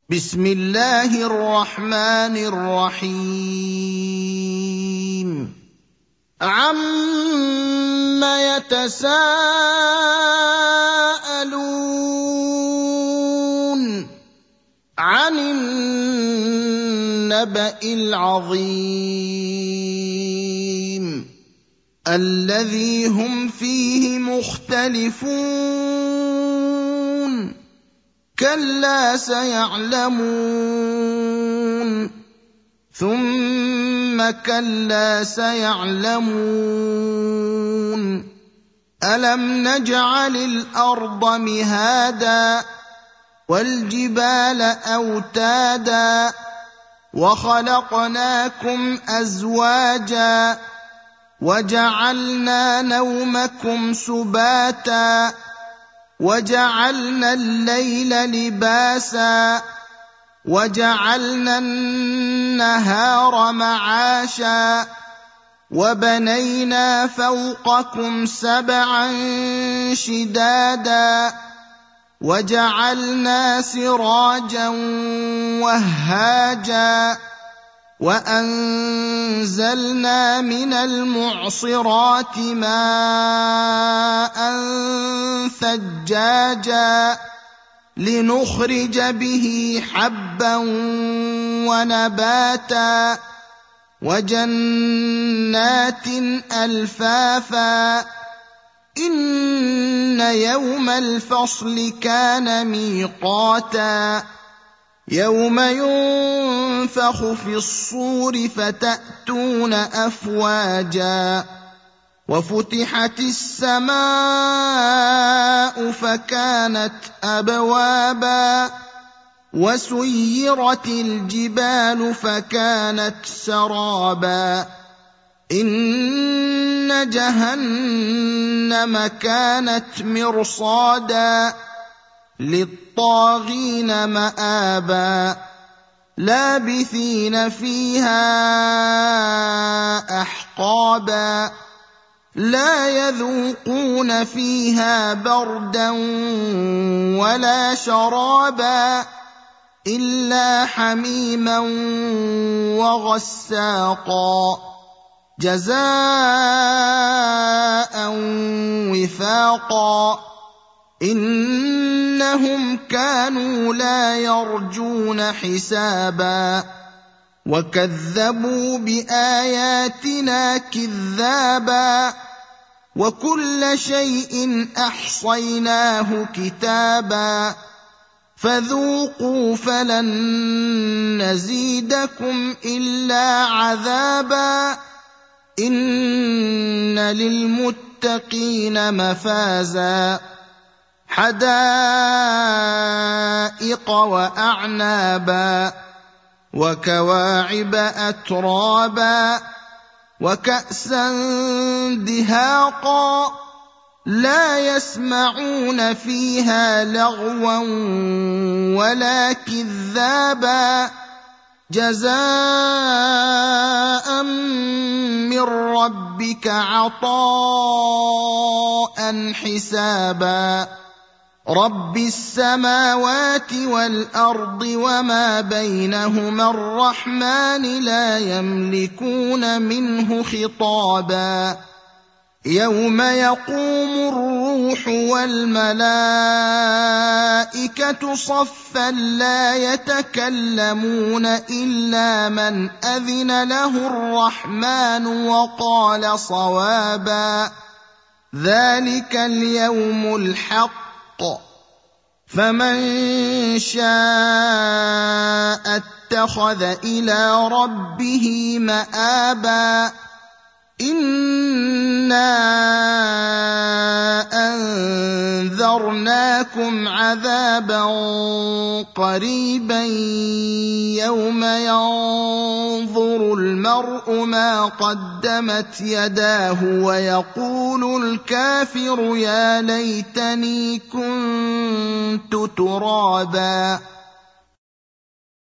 بسم الله الرحمن الرحيم عَمَّ يتساءلون عن النبأ العظيم الذي هم فيه مختلفون كلا سيعلمون ثم كلا سيعلمون ألم نجعل الأرض مهادا والجبال أوتادا وخلقناكم أزواجا وجعلنا نومكم سباتا وجعلنا الليل لباسا وجعلنا النهار معاشا وبنينا فوقكم سبعا شدادا وجعلنا سراجا وهاجا وأنزلنا من المعصرات ماء ثجاجا لنخرج به حبا ونباتا وجنات ألفافا إن يوم الفصل كان ميقاتا يوم ينفخ في الصور فتأتون أفواجا وفتحت السماء فكانت أبوابا وسيرت الجبال فكانت سرابا إن جهنم كانت مرصادا للطاغين مآبا لابثين فيها أحقابا لا يذوقون فيها بردا ولا شرابا إلا حميما وغساقا جزاء وفاقا إنهم كانوا لا يرجون حسابا وكذبوا بآياتنا كذابا وكل شيء أحصيناه كتابا فذوقوا فلن نزيدكم إلا عذابا إن للمتقين مفازا حدائق وأعنابا وكواعب أترابا وكأسا دهاقا لا يسمعون فيها لغوا ولا كذابا جزاء من ربك عطاء حسابا رب السماوات والأرض وما بينهما الرحمن لا يملكون منه خطابا يوم يقوم الروح والملائكة صفا لا يتكلمون إلا من أذن له الرحمن وقال صوابا ذلك اليوم الحق فمن شاء اتخذ إلى ربه مآبا إنا أنذرناكم عذابا قريبا يوم ينظر المرء ما قدمت يداه ويقول الكافر يا ليتني كنت ترابا